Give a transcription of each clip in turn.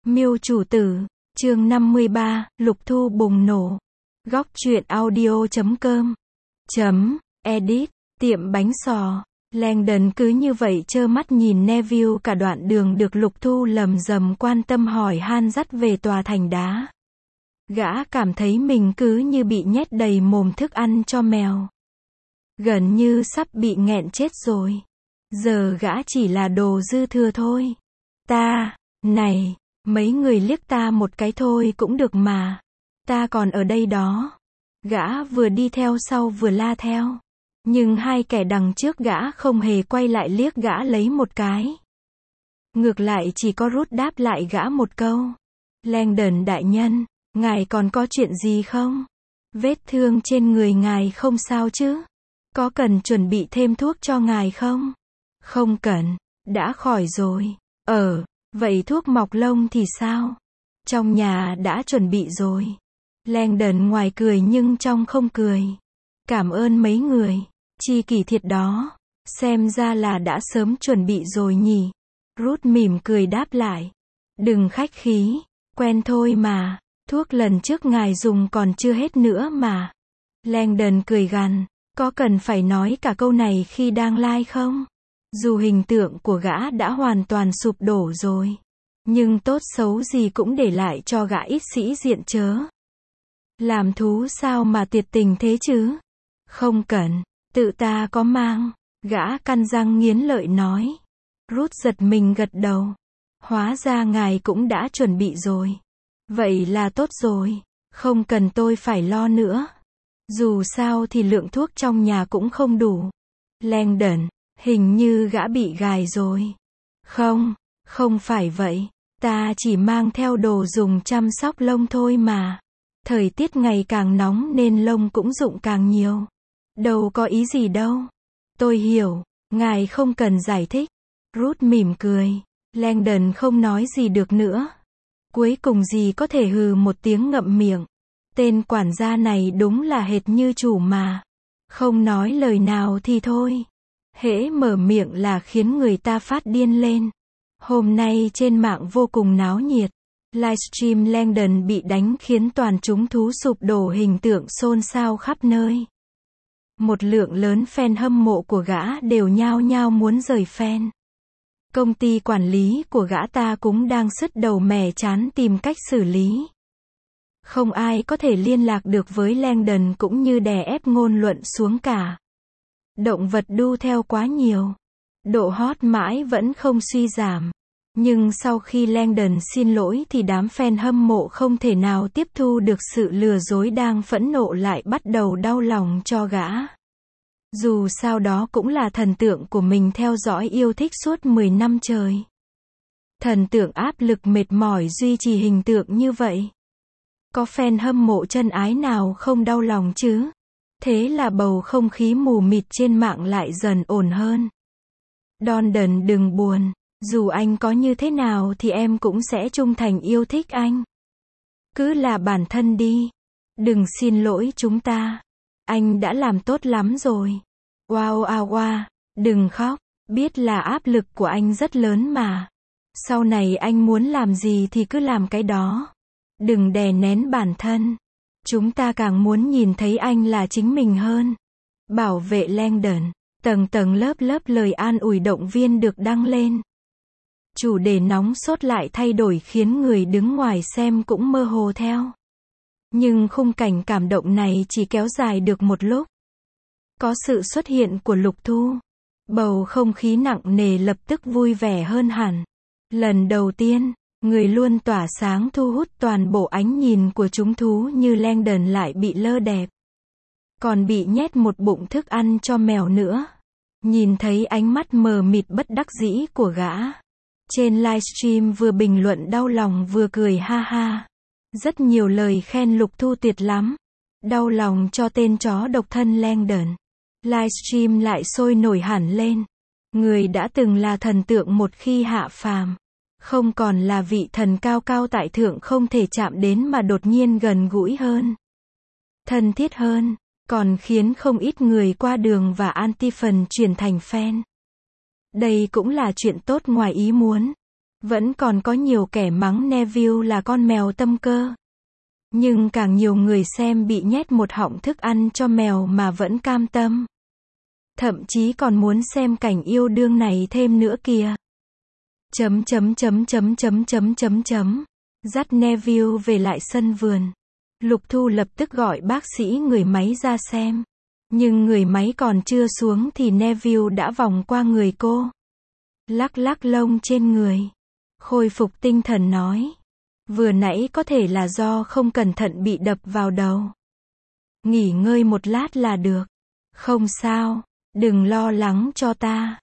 Miêu chủ tử, chương 53, Lục Thu bùng nổ. Góc truyện audio.com edit, tiệm bánh xò. Langdon cứ như vậy trơ mắt nhìn Neville cả đoạn đường được Lục Thu lầm rầm quan tâm hỏi han dắt về tòa thành đá. Gã cảm thấy mình cứ như bị nhét đầy mồm thức ăn cho mèo. Gần như sắp bị nghẹn chết rồi. Giờ gã chỉ là đồ dư thừa thôi. Này, mấy người liếc ta một cái thôi cũng được mà. Ta còn ở đây đó. Gã vừa đi theo sau vừa la theo. Nhưng hai kẻ đằng trước gã không hề quay lại liếc gã lấy một cái. Ngược lại chỉ có Rút đáp lại gã một câu. Langdon đại nhân, ngài còn có chuyện gì không? Vết thương trên người ngài không sao chứ? Có cần chuẩn bị thêm thuốc cho ngài không? Không cần, đã khỏi rồi. Vậy thuốc mọc lông thì sao? Trong nhà đã chuẩn bị rồi. Langdon ngoài cười nhưng trong không cười. Cảm ơn mấy người. Chi kỷ thiệt đó. Xem ra là đã sớm chuẩn bị rồi nhỉ. Rút mỉm cười đáp lại. Đừng khách khí. Quen thôi mà. Thuốc lần trước ngài dùng còn chưa hết nữa mà. Langdon cười gằn. Có cần phải nói cả câu này khi đang live không? Dù hình tượng của gã đã hoàn toàn sụp đổ rồi. Nhưng tốt xấu gì cũng để lại cho gã ít sĩ diện chớ. Làm thú sao mà tuyệt tình thế chứ? Không cần, tự ta có mang. Gã căn răng nghiến lợi nói. Rút giật mình gật đầu. Hóa ra ngài cũng đã chuẩn bị rồi. Vậy là tốt rồi. Không cần tôi phải lo nữa. Dù sao thì lượng thuốc trong nhà cũng không đủ. Langdon, hình như gã bị gài rồi. Không phải vậy. Ta chỉ mang theo đồ dùng chăm sóc lông thôi mà. Thời tiết ngày càng nóng nên lông cũng rụng càng nhiều. Đâu có ý gì đâu. Tôi hiểu, ngài không cần giải thích. Rút mỉm cười. Langdon không nói gì được nữa. Cuối cùng gì có thể hừ một tiếng ngậm miệng. Tên quản gia này đúng là hệt như chủ mà. Không nói lời nào thì thôi. Hễ mở miệng là khiến người ta phát điên lên. Hôm nay trên mạng vô cùng náo nhiệt. Livestream Langdon bị đánh khiến toàn chúng thú sụp đổ, hình tượng xôn xao khắp nơi. Một lượng lớn fan hâm mộ của gã đều nhao nhao muốn rời fan. Công ty quản lý của gã ta cũng đang sứt đầu mẻ chán tìm cách xử lý. Không ai có thể liên lạc được với Langdon cũng như đè ép ngôn luận xuống cả. Động vật đu theo quá nhiều. Độ hot mãi vẫn không suy giảm. Nhưng sau khi Langdon xin lỗi thì đám fan hâm mộ không thể nào tiếp thu được sự lừa dối, đang phẫn nộ lại bắt đầu đau lòng cho gã. Dù sao đó cũng là thần tượng của mình theo dõi yêu thích suốt 10 năm trời. Thần tượng áp lực mệt mỏi duy trì hình tượng như vậy. Có fan hâm mộ chân ái nào không đau lòng chứ? Thế là bầu không khí mù mịt trên mạng lại dần ổn hơn. London đừng buồn. Dù anh có như thế nào thì em cũng sẽ trung thành yêu thích anh. Cứ là bản thân đi. Đừng xin lỗi chúng ta. Anh đã làm tốt lắm rồi. Wow, đừng khóc. Biết là áp lực của anh rất lớn mà. Sau này anh muốn làm gì thì cứ làm cái đó. Đừng đè nén bản thân. Chúng ta càng muốn nhìn thấy anh là chính mình hơn. Bảo vệ Langdon. Tầng lớp lời an ủi động viên được đăng lên. Chủ đề nóng sốt lại thay đổi khiến người đứng ngoài xem cũng mơ hồ theo. Nhưng khung cảnh cảm động này chỉ kéo dài được một lúc. Có sự xuất hiện của Lục Thu. Bầu không khí nặng nề lập tức vui vẻ hơn hẳn. Lần đầu tiên, người luôn tỏa sáng thu hút toàn bộ ánh nhìn của chúng thú như Langdon lại bị lơ đẹp. Còn bị nhét một bụng thức ăn cho mèo nữa. Nhìn thấy ánh mắt mờ mịt bất đắc dĩ của gã. Trên livestream vừa bình luận đau lòng vừa cười ha ha. Rất nhiều lời khen Lục Thu tuyệt lắm. Đau lòng cho tên chó độc thân Langdon. Livestream lại sôi nổi hẳn lên. Người đã từng là thần tượng một khi hạ phàm. Không còn là vị thần cao cao tại thượng không thể chạm đến mà đột nhiên gần gũi hơn. Thân thiết hơn. Còn khiến không ít người qua đường và anti-fan chuyển thành fan. Đây cũng là chuyện tốt ngoài ý muốn. Vẫn còn có nhiều kẻ mắng Neville là con mèo tâm cơ. Nhưng càng nhiều người xem bị nhét một họng thức ăn cho mèo mà vẫn cam tâm. Thậm chí còn muốn xem cảnh yêu đương này thêm nữa kìa. Dắt Neville về lại sân vườn. Lục Thu lập tức gọi bác sĩ người máy ra xem. Nhưng người máy còn chưa xuống thì Neville đã vòng qua người cô. Lắc lắc lông trên người. Khôi phục tinh thần nói. Vừa nãy có thể là do không cẩn thận bị đập vào đầu. Nghỉ ngơi một lát là được. Không sao, đừng lo lắng cho ta.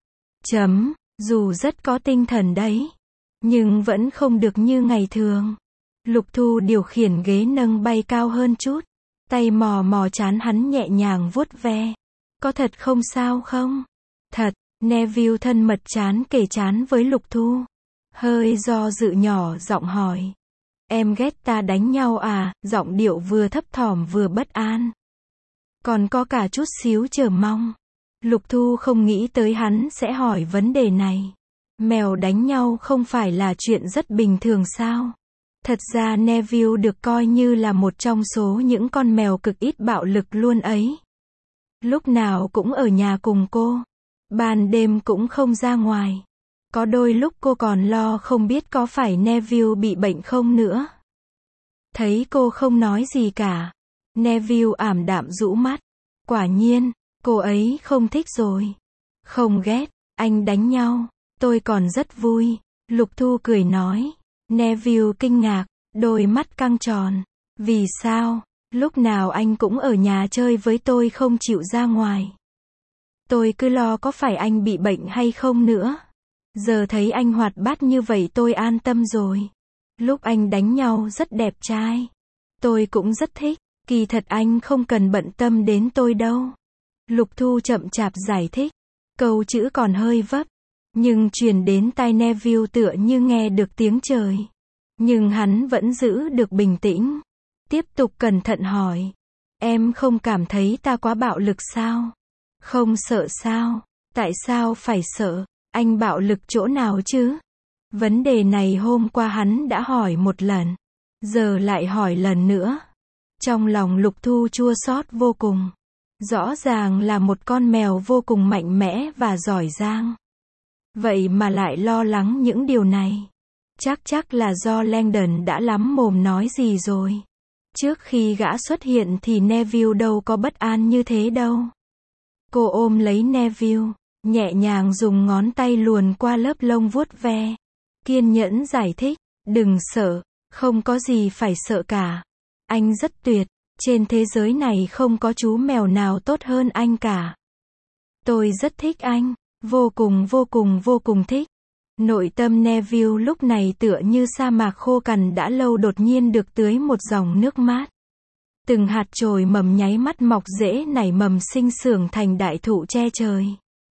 Dù rất có tinh thần đấy. Nhưng vẫn không được như ngày thường. Lục Thu điều khiển ghế nâng bay cao hơn chút. Tay mò mò trán hắn nhẹ nhàng vuốt ve. Có thật không sao không? Thật, Neville thân mật trán kề trán với Lục Thu. Hơi do dự nhỏ giọng hỏi. Em ghét ta đánh nhau à? Giọng điệu vừa thấp thỏm vừa bất an. Còn có cả chút xíu chờ mong. Lục Thu không nghĩ tới hắn sẽ hỏi vấn đề này. Mèo đánh nhau không phải là chuyện rất bình thường sao? Thật ra Neville được coi như là một trong số những con mèo cực ít bạo lực luôn ấy. Lúc nào cũng ở nhà cùng cô. Ban đêm cũng không ra ngoài. Có đôi lúc cô còn lo không biết có phải Neville bị bệnh không nữa. Thấy cô không nói gì cả. Neville ảm đạm rũ mắt. Quả nhiên, cô ấy không thích rồi. Không ghét, anh đánh nhau. Tôi còn rất vui. Lục Thu cười nói. Neville kinh ngạc, đôi mắt căng tròn. Vì sao? Lúc nào anh cũng ở nhà chơi với tôi không chịu ra ngoài. Tôi cứ lo có phải anh bị bệnh hay không nữa. Giờ thấy anh hoạt bát như vậy tôi an tâm rồi. Lúc anh đánh nhau rất đẹp trai. Tôi cũng rất thích. Kỳ thật anh không cần bận tâm đến tôi đâu. Lục Thu chậm chạp giải thích. Câu chữ còn hơi vấp. Nhưng truyền đến tai Neville tựa như nghe được tiếng trời. Nhưng hắn vẫn giữ được bình tĩnh. Tiếp tục cẩn thận hỏi. Em không cảm thấy ta quá bạo lực sao? Không sợ sao? Tại sao phải sợ? Anh bạo lực chỗ nào chứ? Vấn đề này hôm qua hắn đã hỏi một lần. Giờ lại hỏi lần nữa. Trong lòng Lục Thu chua xót vô cùng. Rõ ràng là một con mèo vô cùng mạnh mẽ và giỏi giang. Vậy mà lại lo lắng những điều này. Chắc là do Langdon đã lắm mồm nói gì rồi. Trước khi gã xuất hiện thì Neville đâu có bất an như thế đâu. Cô ôm lấy Neville, nhẹ nhàng dùng ngón tay luồn qua lớp lông vuốt ve. Kiên nhẫn giải thích, đừng sợ, không có gì phải sợ cả. Anh rất tuyệt, trên thế giới này không có chú mèo nào tốt hơn anh cả. Tôi rất thích anh, vô cùng thích. Nội tâm Neville lúc này tựa như sa mạc khô cằn đã lâu đột nhiên được tưới một dòng nước mát. Từng hạt chồi mầm nháy mắt mọc rễ nảy mầm sinh trưởng thành đại thụ che trời.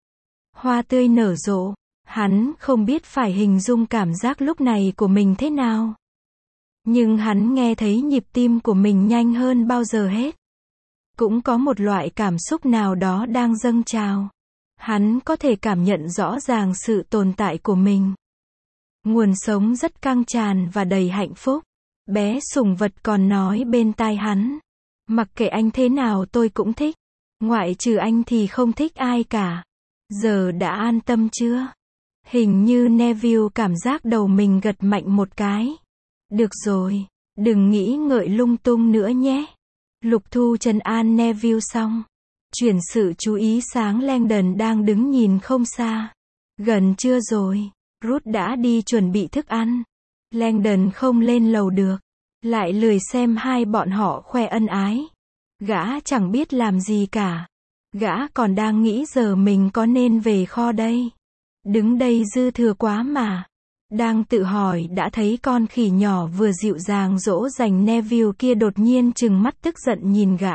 Hoa tươi nở rộ, hắn không biết phải hình dung cảm giác lúc này của mình thế nào. Nhưng hắn nghe thấy nhịp tim của mình nhanh hơn bao giờ hết. Cũng có một loại cảm xúc nào đó đang dâng trào. Hắn có thể cảm nhận rõ ràng sự tồn tại của mình. Nguồn sống rất căng tràn và đầy hạnh phúc. Bé sủng vật còn nói bên tai hắn. Mặc kệ anh thế nào tôi cũng thích. Ngoại trừ anh thì không thích ai cả. Giờ đã an tâm chưa? Hình như Neville cảm giác đầu mình gật mạnh một cái. Được rồi, đừng nghĩ ngợi lung tung nữa nhé. Lục Thu trấn an Neville xong. Chuyển sự chú ý sang Langdon đang đứng nhìn không xa. Gần trưa rồi, Ruth đã đi chuẩn bị thức ăn. Langdon không lên lầu được. Lại lười xem hai bọn họ khoe ân ái. Gã chẳng biết làm gì cả. Gã còn đang nghĩ giờ mình có nên về kho đây. Đứng đây dư thừa quá mà. Đang tự hỏi đã thấy con khỉ nhỏ vừa dịu dàng dỗ dành Neville kia đột nhiên trừng mắt tức giận nhìn gã.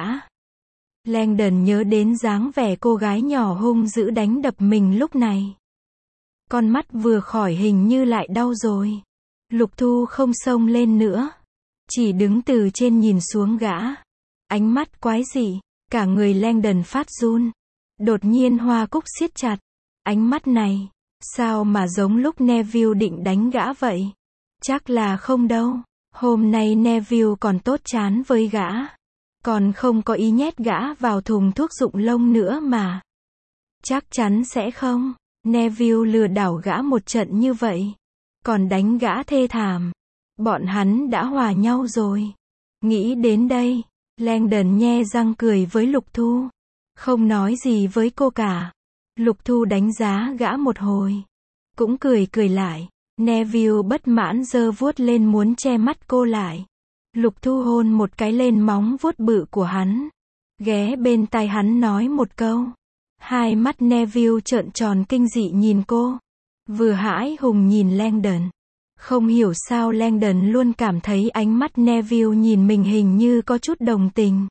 Langdon nhớ đến dáng vẻ cô gái nhỏ hung dữ đánh đập mình lúc này. Con mắt vừa khỏi hình như lại đau rồi. Lục Thu không xông lên nữa. Chỉ đứng từ trên nhìn xuống gã. Ánh mắt quái dị. Cả người Langdon phát run. Đột nhiên hoa cúc siết chặt. Ánh mắt này. Sao mà giống lúc Neville định đánh gã vậy? Chắc là không đâu. Hôm nay Neville còn tốt chán với gã. Còn không có ý nhét gã vào thùng thuốc rụng lông nữa mà. Chắc chắn sẽ không. Neville lừa đảo gã một trận như vậy. Còn đánh gã thê thảm. Bọn hắn đã hòa nhau rồi. Nghĩ đến đây, Langdon nhe răng cười với Lục Thu. Không nói gì với cô cả. Lục Thu đánh giá gã một hồi. Cũng cười cười lại. Neville bất mãn giơ vuốt lên muốn che mắt cô lại. Lục Thu hôn một cái lên móng vuốt bự của hắn. Ghé bên tai hắn nói một câu. Hai mắt Neville trợn tròn kinh dị nhìn cô. Vừa hãi hùng nhìn Langdon. Không hiểu sao Langdon luôn cảm thấy ánh mắt Neville nhìn mình hình như có chút đồng tình.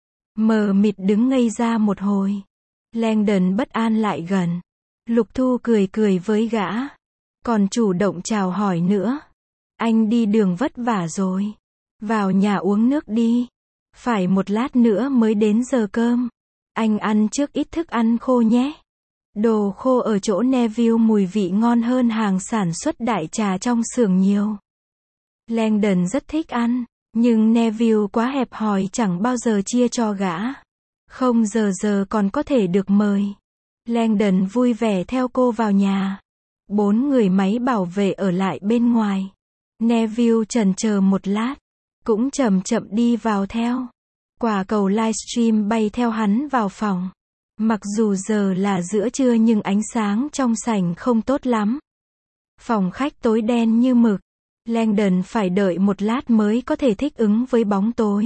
Mờ mịt đứng ngây ra một hồi. Langdon bất an lại gần. Lục Thu cười cười với gã. Còn chủ động chào hỏi nữa. Anh đi đường vất vả rồi. Vào nhà uống nước đi. Phải một lát nữa mới đến giờ cơm. Anh ăn trước ít thức ăn khô nhé. Đồ khô ở chỗ Neville mùi vị ngon hơn hàng sản xuất đại trà trong xưởng nhiều. Langdon rất thích ăn. Nhưng Neville quá hẹp hòi chẳng bao giờ chia cho gã. Không giờ còn có thể được mời. Langdon vui vẻ theo cô vào nhà. 4 người máy bảo vệ ở lại bên ngoài. Neville chần chờ một lát. Cũng chậm chậm đi vào theo. Quả cầu livestream bay theo hắn vào phòng. Mặc dù giờ là giữa trưa nhưng ánh sáng trong sảnh không tốt lắm. Phòng khách tối đen như mực. Langdon phải đợi một lát mới có thể thích ứng với bóng tối.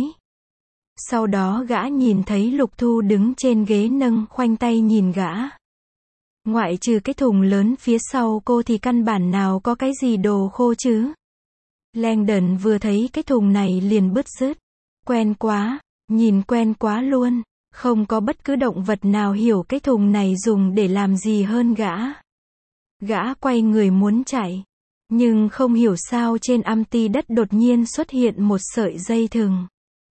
Sau đó gã nhìn thấy Lục Thu đứng trên ghế nâng khoanh tay nhìn gã. Ngoại trừ cái thùng lớn phía sau cô thì căn bản nào có cái gì đồ khô chứ. Langdon vừa thấy cái thùng này liền bứt rứt. Quen quá, nhìn quen quá luôn. Không có bất cứ động vật nào hiểu cái thùng này dùng để làm gì hơn gã. Gã quay người muốn chạy. Nhưng không hiểu sao trên âm ty đất đột nhiên xuất hiện một sợi dây thừng.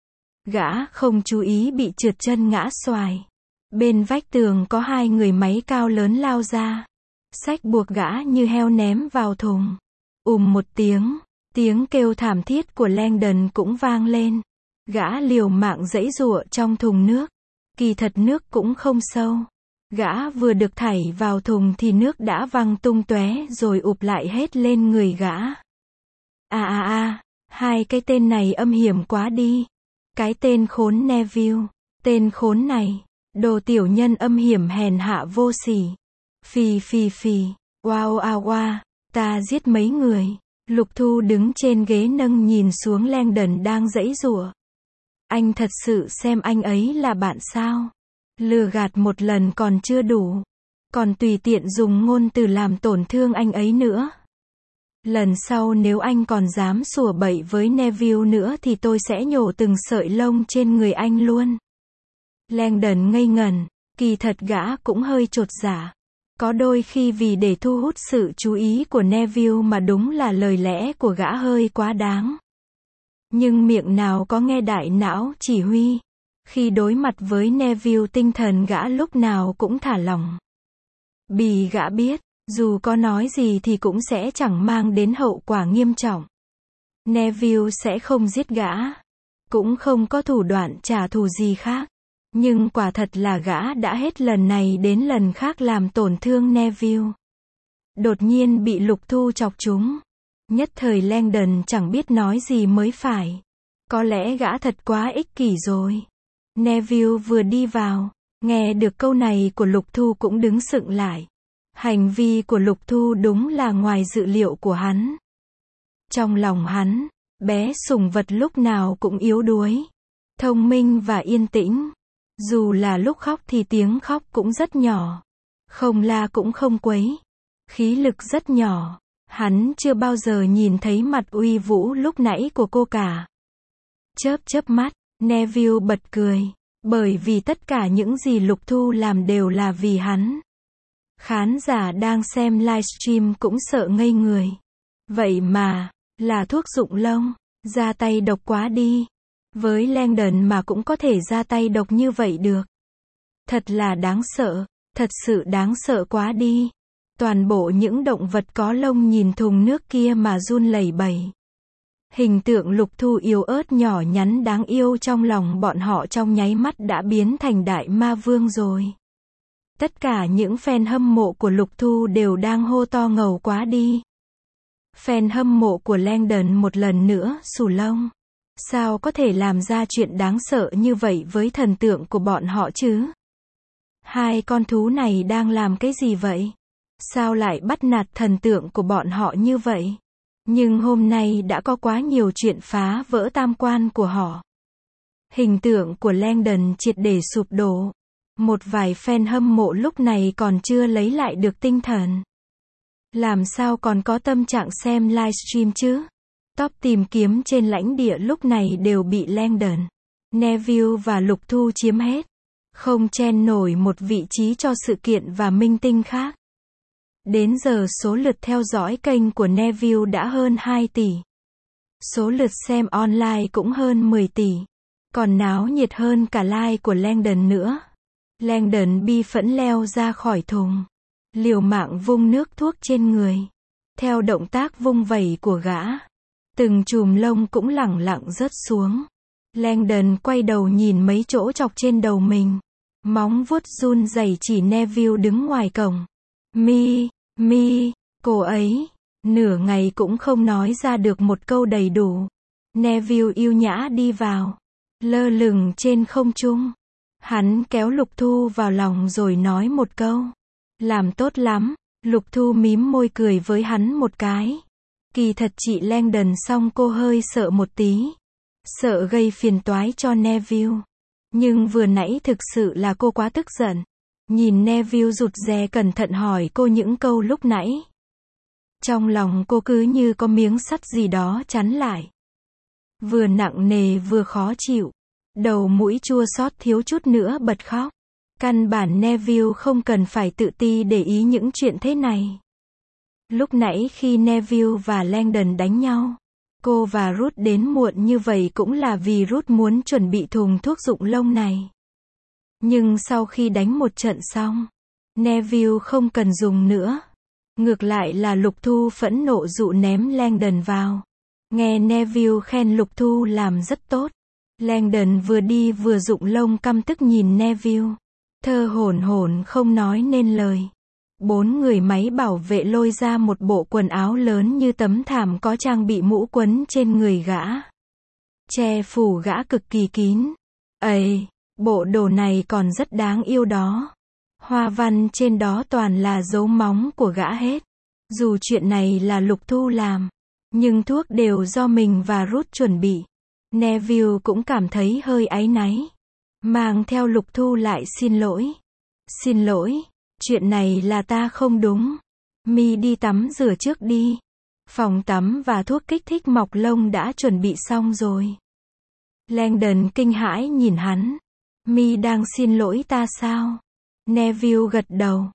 Gã không chú ý bị trượt chân ngã xoài. Bên vách tường có 2 người máy cao lớn lao ra. Xách buộc gã như heo ném vào thùng. Một tiếng. Tiếng kêu thảm thiết của Langdon cũng vang lên. Gã liều mạng giãy giụa trong thùng nước. Kỳ thật nước cũng không sâu. Gã vừa được thảy vào thùng thì nước đã văng tung tóe rồi ụp lại hết lên người gã. Hai cái tên này âm hiểm quá đi. Cái tên khốn Neville. Tên khốn này. Đồ tiểu nhân âm hiểm hèn hạ vô sỉ. Phì. Wow. Ta giết mấy người. Lục Thu đứng trên ghế nâng nhìn xuống Langdon đang giãy giụa. Anh thật sự xem anh ấy là bạn sao? Lừa gạt một lần còn chưa đủ. Còn tùy tiện dùng ngôn từ làm tổn thương anh ấy nữa. Lần sau nếu anh còn dám sủa bậy với Neville nữa thì tôi sẽ nhổ từng sợi lông trên người anh luôn. Langdon ngây ngẩn. Kỳ thật gã cũng hơi chột dạ. Có đôi khi vì để thu hút sự chú ý của Neville mà đúng là lời lẽ của gã hơi quá đáng. Nhưng miệng nào có nghe đại não chỉ huy. Khi đối mặt với Neville tinh thần gã lúc nào cũng thả lỏng. Vì gã biết, dù có nói gì thì cũng sẽ chẳng mang đến hậu quả nghiêm trọng. Neville sẽ không giết gã. Cũng không có thủ đoạn trả thù gì khác. Nhưng quả thật là gã đã hết lần này đến lần khác làm tổn thương Neville. Đột nhiên bị Lục Thu chọc trúng. Nhất thời Langdon chẳng biết nói gì mới phải. Có lẽ gã thật quá ích kỷ rồi. Neville vừa đi vào, nghe được câu này của Lục Thu cũng đứng sững lại. Hành vi của Lục Thu đúng là ngoài dự liệu của hắn. Trong lòng hắn, bé sủng vật lúc nào cũng yếu đuối, thông minh và yên tĩnh. Dù là lúc khóc thì tiếng khóc cũng rất nhỏ. Không la cũng không quấy. Khí lực rất nhỏ. Hắn chưa bao giờ nhìn thấy mặt uy vũ lúc nãy của cô cả. Chớp mắt, Neville bật cười. Bởi vì tất cả những gì Lục Thu làm đều là vì hắn. Khán giả đang xem livestream cũng sợ ngây người. Vậy mà, là thuốc rụng lông, ra tay độc quá đi. Với Langdon mà cũng có thể ra tay độc như vậy được. Thật là đáng sợ, thật sự đáng sợ quá đi. Toàn bộ những động vật có lông nhìn thùng nước kia mà run lẩy bẩy. Hình tượng Lục Thu yếu ớt nhỏ nhắn đáng yêu trong lòng bọn họ trong nháy mắt đã biến thành đại ma vương rồi. Tất cả những fan hâm mộ của Lục Thu đều đang hô to ngầu quá đi. Fan hâm mộ của Langdon một lần nữa xù lông. Sao có thể làm ra chuyện đáng sợ như vậy với thần tượng của bọn họ chứ? Hai con thú này đang làm cái gì vậy? Sao lại bắt nạt thần tượng của bọn họ như vậy? Nhưng hôm nay đã có quá nhiều chuyện phá vỡ tam quan của họ. Hình tượng của Langdon triệt để sụp đổ. Một vài fan hâm mộ lúc này còn chưa lấy lại được tinh thần. Làm sao còn có tâm trạng xem livestream chứ? Top tìm kiếm trên lãnh địa lúc này đều bị Langdon, Neville và Lục Thu chiếm hết. Không chen nổi một vị trí cho sự kiện và minh tinh khác. Đến giờ số lượt theo dõi kênh của Neville đã hơn 2 tỷ. Số lượt xem online cũng hơn 10 tỷ. Còn náo nhiệt hơn cả like của Langdon nữa. Langdon bi phẫn leo ra khỏi thùng. Liều mạng vung nước thuốc trên người. Theo động tác vung vẩy của gã, từng chùm lông cũng lẳng lặng rớt xuống. Langdon quay đầu nhìn mấy chỗ chọc trên đầu mình. Móng vuốt run rẩy chỉ Neville đứng ngoài cổng. Mi, cô ấy, nửa ngày cũng không nói ra được một câu đầy đủ. Neville yêu nhã đi vào, lơ lửng trên không trung. Hắn kéo Lục Thu vào lòng rồi nói một câu. Làm tốt lắm. Lục Thu mím môi cười với hắn một cái. Kỳ thật chị Langdon xong cô hơi sợ một tí. Sợ gây phiền toái cho Neville. Nhưng vừa nãy thực sự là cô quá tức giận. Nhìn Neville rụt rè cẩn thận hỏi cô những câu lúc nãy. Trong lòng cô cứ như có miếng sắt gì đó chắn lại. Vừa nặng nề vừa khó chịu. Đầu mũi chua xót thiếu chút nữa bật khóc. Căn bản Neville không cần phải tự ti để ý những chuyện thế này. Lúc nãy khi Neville và Langdon đánh nhau, cô và Ruth đến muộn như vậy cũng là vì Ruth muốn chuẩn bị thùng thuốc rụng lông này. Nhưng sau khi đánh một trận xong, Neville không cần dùng nữa. Ngược lại là Lục Thu phẫn nộ dụ ném Langdon vào. Nghe Neville khen Lục Thu làm rất tốt. Langdon vừa đi vừa rụng lông căm tức nhìn Neville. Thơ hổn hổn không nói nên lời. 4 người máy bảo vệ lôi ra một bộ quần áo lớn như tấm thảm có trang bị mũ quấn trên người gã. Che phủ gã cực kỳ kín. Ây, bộ đồ này còn rất đáng yêu đó. Hoa văn trên đó toàn là dấu móng của gã hết. Dù chuyện này là Lục Thu làm, nhưng thuốc đều do mình và Ruth chuẩn bị. Neville cũng cảm thấy hơi áy náy. Mang theo Lục Thu lại xin lỗi. Xin lỗi, chuyện này là ta không đúng. Mi đi tắm rửa trước đi. Phòng tắm và thuốc kích thích mọc lông đã chuẩn bị xong rồi. Langdon kinh hãi nhìn hắn. Mi đang xin lỗi ta sao? Neville gật đầu.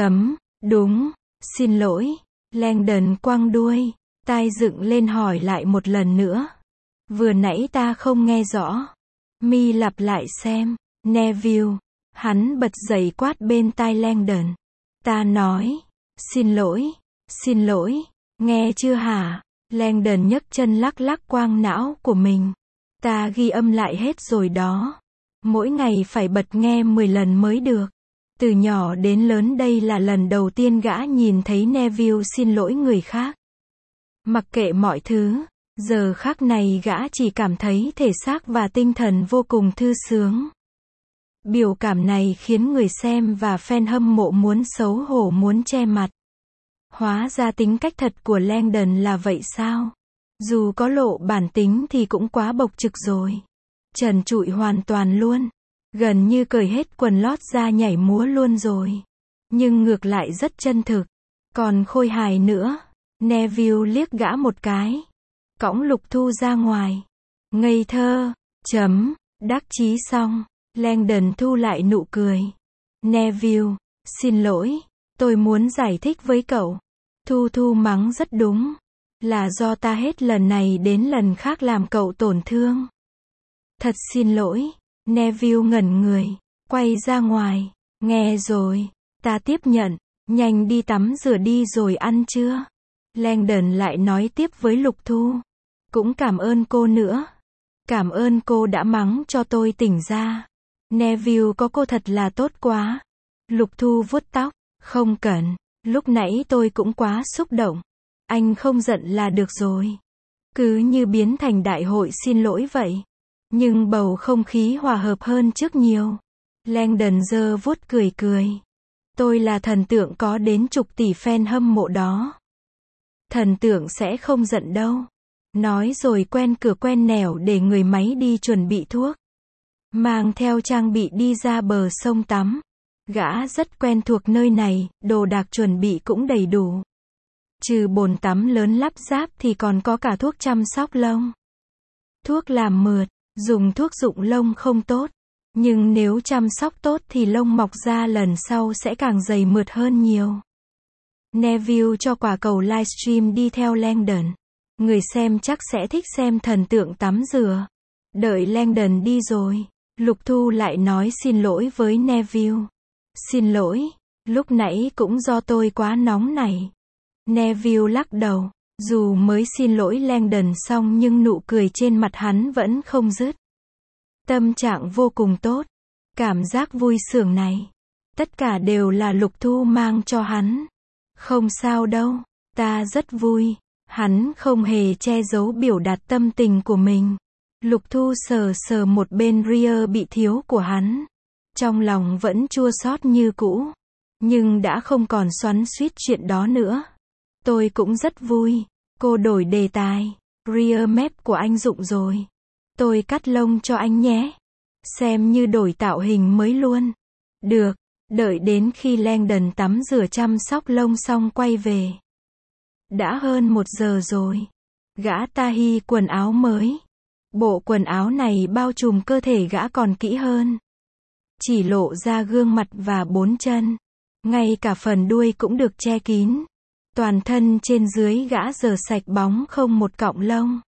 Đúng, xin lỗi. Langdon quăng đuôi, tai dựng lên hỏi lại một lần nữa. Vừa nãy ta không nghe rõ. Mi lặp lại xem. Neville. Hắn bật dậy quát bên tai Langdon. Ta nói. Xin lỗi. Nghe chưa hả? Langdon nhấc chân lắc lắc quang não của mình. Ta ghi âm lại hết rồi đó. Mỗi ngày phải bật nghe 10 lần mới được. Từ nhỏ đến lớn đây là lần đầu tiên gã nhìn thấy Neville xin lỗi người khác. Mặc kệ mọi thứ, giờ khắc này gã chỉ cảm thấy thể xác và tinh thần vô cùng thư sướng. Biểu cảm này khiến người xem và fan hâm mộ muốn xấu hổ muốn che mặt. Hóa ra tính cách thật của Langdon là vậy sao? Dù có lộ bản tính thì cũng quá bộc trực rồi. Trần trụi hoàn toàn luôn. Gần như cởi hết quần lót ra nhảy múa luôn rồi. Nhưng ngược lại rất chân thực. Còn khôi hài nữa. Neville liếc gã một cái. Cõng Lục Thu ra ngoài. Ngây thơ. Đắc chí xong. Langdon thu lại nụ cười. Neville, xin lỗi. Tôi muốn giải thích với cậu. Thu mắng rất đúng. Là do ta hết lần này đến lần khác làm cậu tổn thương. Thật xin lỗi. Neville ngẩn người. Quay ra ngoài. Nghe rồi. Ta tiếp nhận. Nhanh đi tắm rửa đi rồi ăn trưa. Langdon lại nói tiếp với Lục Thu. Cũng cảm ơn cô nữa. Cảm ơn cô đã mắng cho tôi tỉnh ra. Neville có cô thật là tốt quá. Lục Thu vuốt tóc. Không cần. Lúc nãy tôi cũng quá xúc động. Anh không giận là được rồi. Cứ như biến thành đại hội xin lỗi vậy. Nhưng bầu không khí hòa hợp hơn trước nhiều. Langdon giơ vuốt cười cười. Tôi là thần tượng có đến chục tỷ fan hâm mộ đó. Thần tượng sẽ không giận đâu. Nói rồi quen cửa quen nẻo để người máy đi chuẩn bị thuốc. Mang theo trang bị đi ra bờ sông tắm. Gã rất quen thuộc nơi này, đồ đạc chuẩn bị cũng đầy đủ. Trừ bồn tắm lớn lắp ráp thì còn có cả thuốc chăm sóc lông. Thuốc làm mượt, dùng thuốc rụng lông không tốt. Nhưng nếu chăm sóc tốt thì lông mọc ra lần sau sẽ càng dày mượt hơn nhiều. Neville cho quả cầu livestream đi theo Langdon. Người xem chắc sẽ thích xem thần tượng tắm rửa. Đợi Langdon đi rồi, Lục Thu lại nói xin lỗi với Neville. Xin lỗi, lúc nãy cũng do tôi quá nóng nảy. Neville lắc đầu. Dù mới xin lỗi Langdon xong nhưng nụ cười trên mặt hắn vẫn không dứt. Tâm trạng vô cùng tốt. Cảm giác vui sướng này. Tất cả đều là Lục Thu mang cho hắn. Không sao đâu, ta rất vui. Hắn không hề che giấu biểu đạt tâm tình của mình. Lục Thu sờ sờ một bên ria bị thiếu của hắn. Trong lòng vẫn chua xót như cũ. Nhưng đã không còn xoắn xuýt chuyện đó nữa. Tôi cũng rất vui. Cô đổi đề tài. Ria mép của anh rụng rồi. Tôi cắt lông cho anh nhé. Xem như đổi tạo hình mới luôn. Được, đợi đến khi Langdon tắm rửa chăm sóc lông xong quay về. Đã hơn 1 giờ rồi. Gã Tahi quần áo mới. Bộ quần áo này bao trùm cơ thể gã còn kỹ hơn. Chỉ lộ ra gương mặt và 4 chân. Ngay cả phần đuôi cũng được che kín. Toàn thân trên dưới gã rửa sạch bóng không một cọng lông.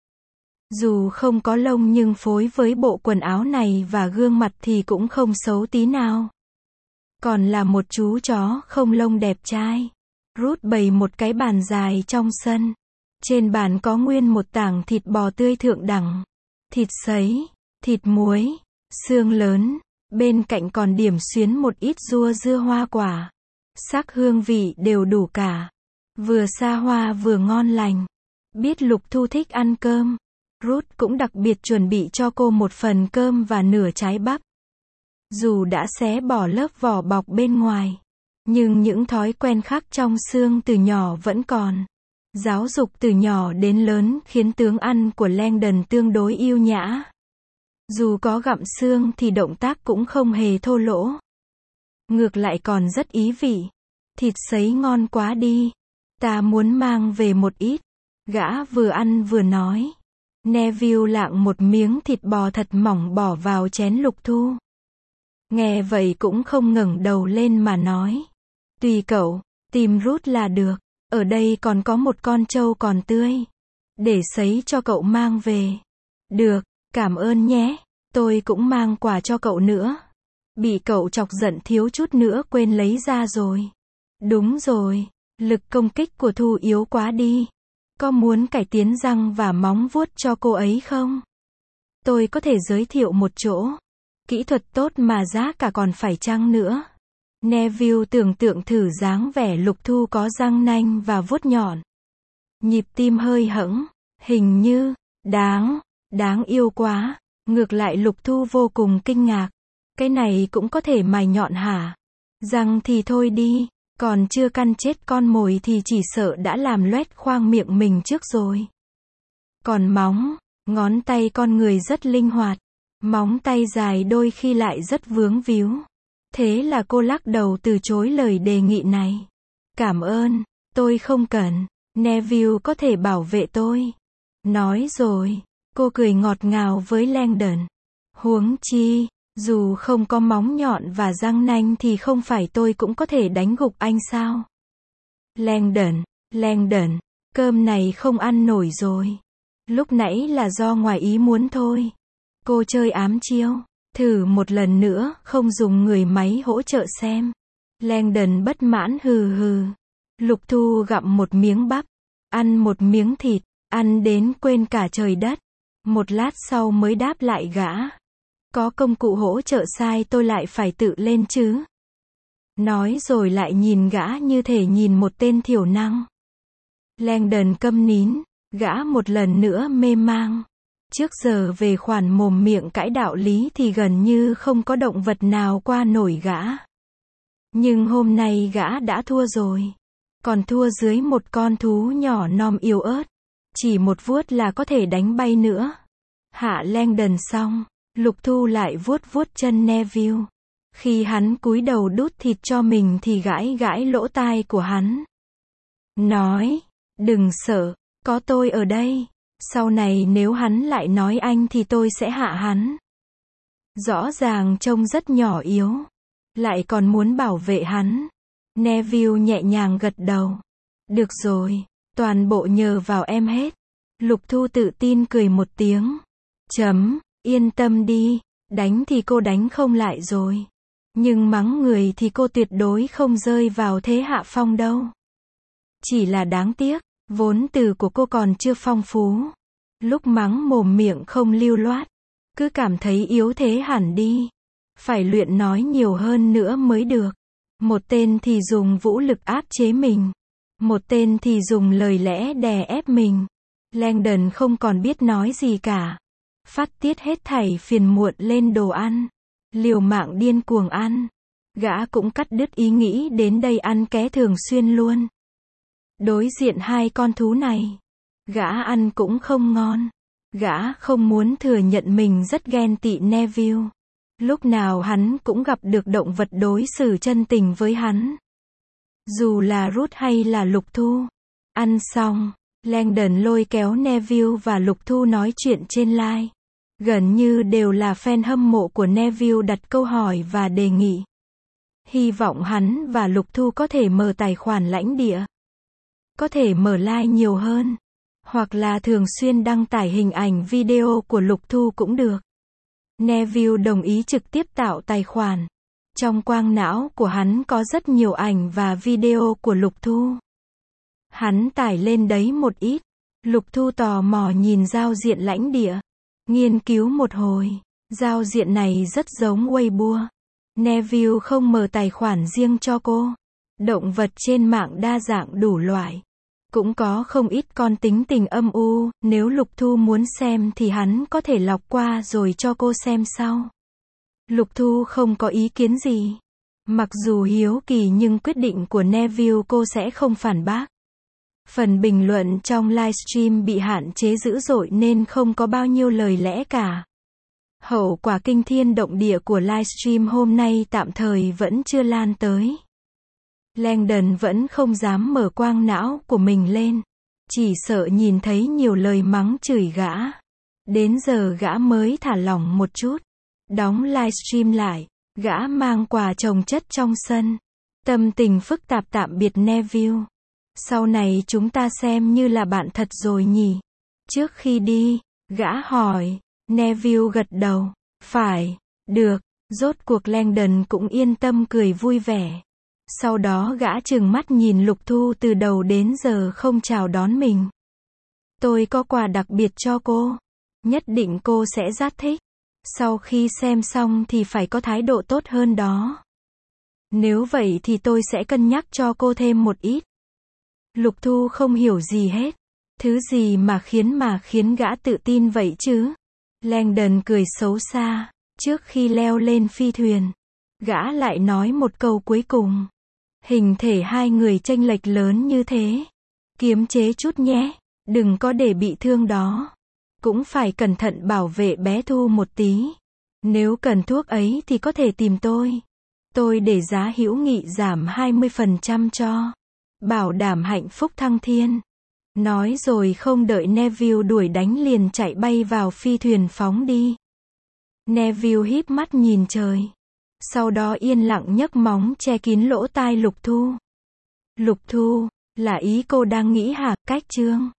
Dù không có lông nhưng phối với bộ quần áo này và gương mặt thì cũng không xấu tí nào. Còn là một chú chó không lông đẹp trai. Ruth bày một cái bàn dài trong sân. Trên bàn có nguyên một tảng thịt bò tươi thượng đẳng. Thịt sấy, thịt muối, xương lớn. Bên cạnh còn điểm xuyến một ít rua dưa hoa quả. Sắc hương vị đều đủ cả. Vừa xa hoa vừa ngon lành. Biết Lục Thu thích ăn cơm. Ruth cũng đặc biệt chuẩn bị cho cô một phần cơm và nửa trái bắp. Dù đã xé bỏ lớp vỏ bọc bên ngoài. Nhưng những thói quen khắc trong xương từ nhỏ vẫn còn. Giáo dục từ nhỏ đến lớn khiến tướng ăn của Langdon tương đối yêu nhã. Dù có gặm xương thì động tác cũng không hề thô lỗ. Ngược lại còn rất ý vị. Thịt sấy ngon quá đi. Ta muốn mang về một ít. Gã vừa ăn vừa nói. Neville lạng một miếng thịt bò thật mỏng bỏ vào chén Lục Thu. Nghe vậy cũng không ngẩng đầu lên mà nói. Tùy cậu, tìm Ruth là được. Ở đây còn có một con trâu còn tươi. Để sấy cho cậu mang về. Được, cảm ơn nhé. Tôi cũng mang quà cho cậu nữa. Bị cậu chọc giận thiếu chút nữa quên lấy ra rồi. Đúng rồi, lực công kích của Thu yếu quá đi. Có muốn cải tiến răng và móng vuốt cho cô ấy không? Tôi có thể giới thiệu một chỗ. Kỹ thuật tốt mà giá cả còn phải chăng nữa. Neville tưởng tượng thử dáng vẻ Lục Thu có răng nanh và vuốt nhọn. Nhịp tim hơi hẫng. Hình như, đáng yêu quá. Ngược lại Lục Thu vô cùng kinh ngạc. Cái này cũng có thể mài nhọn hả? Răng thì thôi đi. Còn chưa căn chết con mồi thì chỉ sợ đã làm loét khoang miệng mình trước rồi. Còn móng, ngón tay con người rất linh hoạt. Móng tay dài đôi khi lại rất vướng víu. Thế là cô lắc đầu từ chối lời đề nghị này. Cảm ơn, tôi không cần. Neville có thể bảo vệ tôi. Nói rồi, cô cười ngọt ngào với Langdon. Huống chi, dù không có móng nhọn và răng nanh thì không phải tôi cũng có thể đánh gục anh sao? Langdon, cơm này không ăn nổi rồi. Lúc nãy là do ngoài ý muốn thôi. Cô chơi ám chiêu. Thử một lần nữa, không dùng người máy hỗ trợ xem. Langdon bất mãn hừ hừ. Lục Thu gặm một miếng bắp, ăn một miếng thịt, ăn đến quên cả trời đất. Một lát sau mới đáp lại gã. Có công cụ hỗ trợ sai tôi lại phải tự lên chứ. Nói rồi lại nhìn gã như thể nhìn một tên thiểu năng. Langdon câm nín, gã một lần nữa mê mang. Trước giờ về khoản mồm miệng cãi đạo lý thì gần như không có động vật nào qua nổi gã. Nhưng hôm nay gã đã thua rồi. Còn thua dưới một con thú nhỏ non yếu ớt. Chỉ một vuốt là có thể đánh bay nữa. Hạ Langdon xong, Lục Thu lại vuốt vuốt chân Neville. Khi hắn cúi đầu đút thịt cho mình thì gãi gãi lỗ tai của hắn. Nói, đừng sợ, có tôi ở đây. Sau này nếu hắn lại nói anh thì tôi sẽ hạ hắn. Rõ ràng trông rất nhỏ yếu. Lại còn muốn bảo vệ hắn. Neville nhẹ nhàng gật đầu. Được rồi, toàn bộ nhờ vào em hết. Lục Thu tự tin cười một tiếng. Yên tâm đi, đánh thì cô đánh không lại rồi. Nhưng mắng người thì cô tuyệt đối không rơi vào thế hạ phong đâu. Chỉ là đáng tiếc, vốn từ của cô còn chưa phong phú. Lúc mắng mồm miệng không lưu loát, cứ cảm thấy yếu thế hẳn đi. Phải luyện nói nhiều hơn nữa mới được. Một tên thì dùng vũ lực áp chế mình. Một tên thì dùng lời lẽ đè ép mình. Langdon không còn biết nói gì cả. Phát tiết hết thảy phiền muộn lên đồ ăn. Liều mạng điên cuồng ăn. Gã cũng cắt đứt ý nghĩ đến đây ăn ké thường xuyên luôn. Đối diện hai con thú này, gã ăn cũng không ngon. Gã không muốn thừa nhận mình rất ghen tị Neville. Lúc nào hắn cũng gặp được động vật đối xử chân tình với hắn. Dù là Ruth hay là Lục Thu. Ăn xong, Langdon lôi kéo Neville và Lục Thu nói chuyện trên live. Gần như đều là fan hâm mộ của Neville đặt câu hỏi và đề nghị. Hy vọng hắn và Lục Thu có thể mở tài khoản lãnh địa. Có thể mở like nhiều hơn. Hoặc là thường xuyên đăng tải hình ảnh video của Lục Thu cũng được. Neville đồng ý trực tiếp tạo tài khoản. Trong quang não của hắn có rất nhiều ảnh và video của Lục Thu. Hắn tải lên đấy một ít. Lục Thu tò mò nhìn giao diện lãnh địa. Nghiên cứu một hồi. Giao diện này rất giống Weibo. Neville không mở tài khoản riêng cho cô. Động vật trên mạng đa dạng đủ loại. Cũng có không ít con tính tình âm u. Nếu Lục Thu muốn xem thì hắn có thể lọc qua rồi cho cô xem sau. Lục Thu không có ý kiến gì. Mặc dù hiếu kỳ nhưng quyết định của Neville cô sẽ không phản bác. Phần bình luận trong livestream bị hạn chế dữ dội nên không có bao nhiêu lời lẽ cả. Hậu quả kinh thiên động địa của livestream hôm nay tạm thời vẫn chưa lan tới. Langdon vẫn không dám mở quang não của mình lên. Chỉ sợ nhìn thấy nhiều lời mắng chửi gã. Đến giờ gã mới thả lỏng một chút. Đóng livestream lại. Gã mang quà chồng chất trong sân. Tâm tình phức tạp tạm biệt Neville. Sau này chúng ta xem như là bạn thật rồi nhỉ? Trước khi đi, gã hỏi. Neville gật đầu. Phải, được. Rốt cuộc Langdon cũng yên tâm cười vui vẻ. Sau đó gã trừng mắt nhìn Lục Thu từ đầu đến giờ không chào đón mình. Tôi có quà đặc biệt cho cô. Nhất định cô sẽ rất thích. Sau khi xem xong thì phải có thái độ tốt hơn đó. Nếu vậy thì tôi sẽ cân nhắc cho cô thêm một ít. Lục Thu không hiểu gì hết. Thứ gì mà khiến gã tự tin vậy chứ? Langdon cười xấu xa. Trước khi leo lên phi thuyền, gã lại nói một câu cuối cùng. Hình thể hai người chênh lệch lớn như thế. Kiềm chế chút nhé. Đừng có để bị thương đó. Cũng phải cẩn thận bảo vệ bé Thu một tí. Nếu cần thuốc ấy thì có thể tìm tôi. Tôi để giá hữu nghị giảm 20% cho. Bảo đảm hạnh phúc thăng thiên. Nói rồi không đợi Neville đuổi đánh liền chạy bay vào phi thuyền phóng đi. Neville híp mắt nhìn trời. Sau đó yên lặng nhấc móng che kín lỗ tai Lục Thu. Lục Thu, là ý cô đang nghĩ hả? Cách chương